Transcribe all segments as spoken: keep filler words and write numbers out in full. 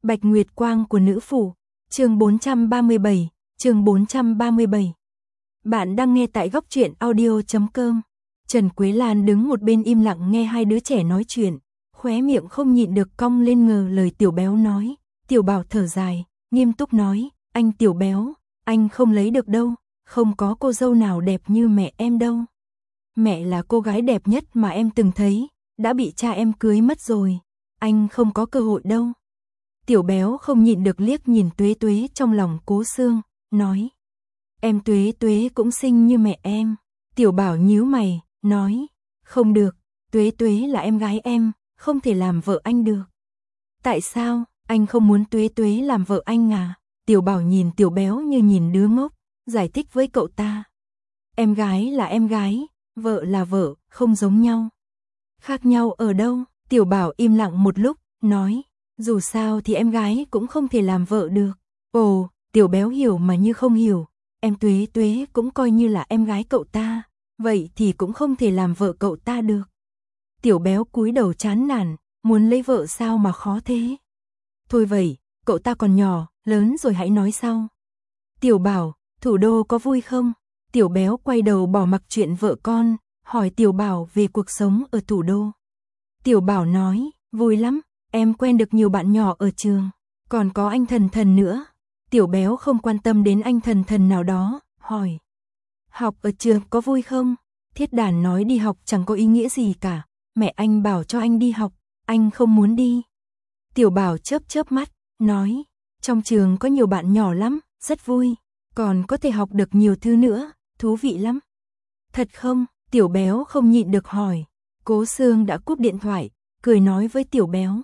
Bạch Nguyệt Quang của nữ phủ, chương bốn trăm ba mươi bảy, chương bốn trăm ba mươi bảy. Bạn đang nghe tại góc truyện audio chấm com. Trần Quế Lan đứng một bên im lặng nghe hai đứa trẻ nói chuyện, khóe miệng không nhịn được cong lên ngờ lời Tiểu Béo nói. Tiểu Bảo thở dài, nghiêm túc nói, anh Tiểu Béo, anh không lấy được đâu, không có cô dâu nào đẹp như mẹ em đâu. Mẹ là cô gái đẹp nhất mà em từng thấy, đã bị cha em cưới mất rồi, anh không có cơ hội đâu. Tiểu Béo không nhịn được liếc nhìn Tuế Tuế trong lòng Cố Xương, nói. Em Tuế Tuế cũng xinh như mẹ em. Tiểu Bảo nhíu mày, nói. Không được, Tuế Tuế là em gái em, không thể làm vợ anh được. Tại sao, anh không muốn Tuế Tuế làm vợ anh à? Tiểu Bảo nhìn Tiểu Béo như nhìn đứa ngốc, giải thích với cậu ta. Em gái là em gái, vợ là vợ, không giống nhau. Khác nhau ở đâu? Tiểu Bảo im lặng một lúc, nói. Dù sao thì em gái cũng không thể làm vợ được. Ồ, Tiểu Béo hiểu mà như không hiểu. Em Tuế Tuế cũng coi như là em gái cậu ta, vậy thì cũng không thể làm vợ cậu ta được. Tiểu Béo cúi đầu chán nản, muốn lấy vợ sao mà khó thế. Thôi vậy, cậu ta còn nhỏ, lớn rồi hãy nói sau. Tiểu Bảo, thủ đô có vui không? Tiểu Béo quay đầu bỏ mặc chuyện vợ con, hỏi Tiểu Bảo về cuộc sống ở thủ đô. Tiểu Bảo nói, vui lắm, em quen được nhiều bạn nhỏ ở trường, còn có anh Thần Thần nữa. Tiểu Béo không quan tâm đến anh Thần Thần nào đó, hỏi. Học ở trường có vui không? Thiết Đản nói đi học chẳng có ý nghĩa gì cả, mẹ anh bảo cho anh đi học, anh không muốn đi. Tiểu Bảo chớp chớp mắt, nói, trong trường có nhiều bạn nhỏ lắm, rất vui, còn có thể học được nhiều thứ nữa, thú vị lắm. Thật không? Tiểu Béo không nhịn được hỏi. Cố Xương đã cúp điện thoại, cười nói với Tiểu Béo.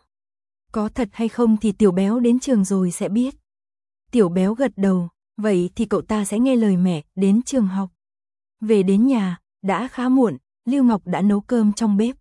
Có thật hay không thì Tiểu Béo đến trường rồi sẽ biết. Tiểu Béo gật đầu, vậy thì cậu ta sẽ nghe lời mẹ, đến trường học. Về đến nhà, đã khá muộn, Lưu Ngọc đã nấu cơm trong bếp.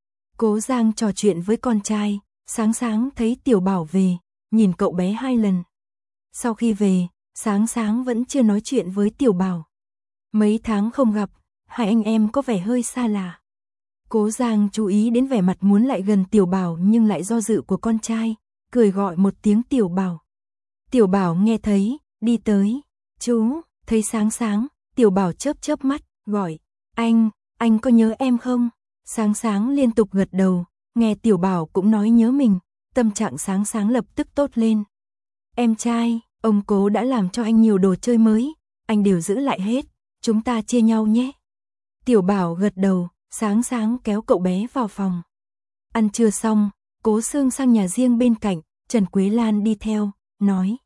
Cố Giang trò chuyện với con trai, sáng sáng thấy Tiểu Bảo về, nhìn cậu bé hai lần. Sau khi về, sáng sáng vẫn chưa nói chuyện với Tiểu Bảo. Mấy tháng không gặp, hai anh em có vẻ hơi xa lạ. Cố Giang chú ý đến vẻ mặt muốn lại gần Tiểu Bảo nhưng lại do dự của con trai, cười gọi một tiếng Tiểu Bảo. Tiểu Bảo nghe thấy, đi tới. Chú, thấy sáng sáng, Tiểu Bảo chớp chớp mắt, gọi. Anh, anh có nhớ em không? Sáng sáng liên tục gật đầu, nghe Tiểu Bảo cũng nói nhớ mình, tâm trạng sáng sáng lập tức tốt lên. Em trai, ông Cố đã làm cho anh nhiều đồ chơi mới, anh đều giữ lại hết, chúng ta chia nhau nhé. Tiểu Bảo gật đầu, sáng sáng kéo cậu bé vào phòng. Ăn trưa xong, Cố Xương sang nhà riêng bên cạnh, Trần Quế Lan đi theo, nói.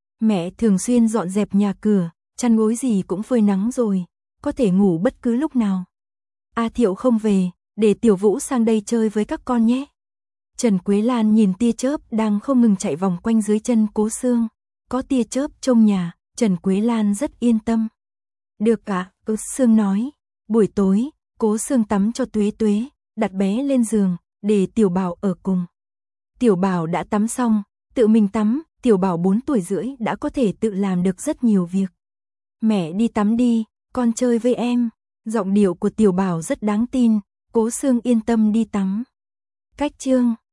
Mẹ thường xuyên dọn dẹp nhà cửa, chăn gối gì cũng phơi nắng rồi, có thể ngủ bất cứ lúc nào. A Thiệu không về, để Tiểu Vũ sang đây chơi với các con nhé. Trần Quế Lan nhìn tia chớp đang không ngừng chạy vòng quanh dưới chân Cố Xương. Có tia chớp trong nhà, Trần Quế Lan rất yên tâm. Được ạ, Cố Xương nói. Buổi tối, Cố Xương tắm cho Tuế Tuế, đặt bé lên giường, để Tiểu Bảo ở cùng. Tiểu Bảo đã tắm xong, tự mình tắm, Tiểu Bảo bốn tuổi rưỡi đã có thể tự làm được rất nhiều việc. Mẹ đi tắm đi, con chơi với em. Giọng điệu của Tiểu Bảo rất đáng tin, Cố Xương yên tâm đi tắm. Cách chương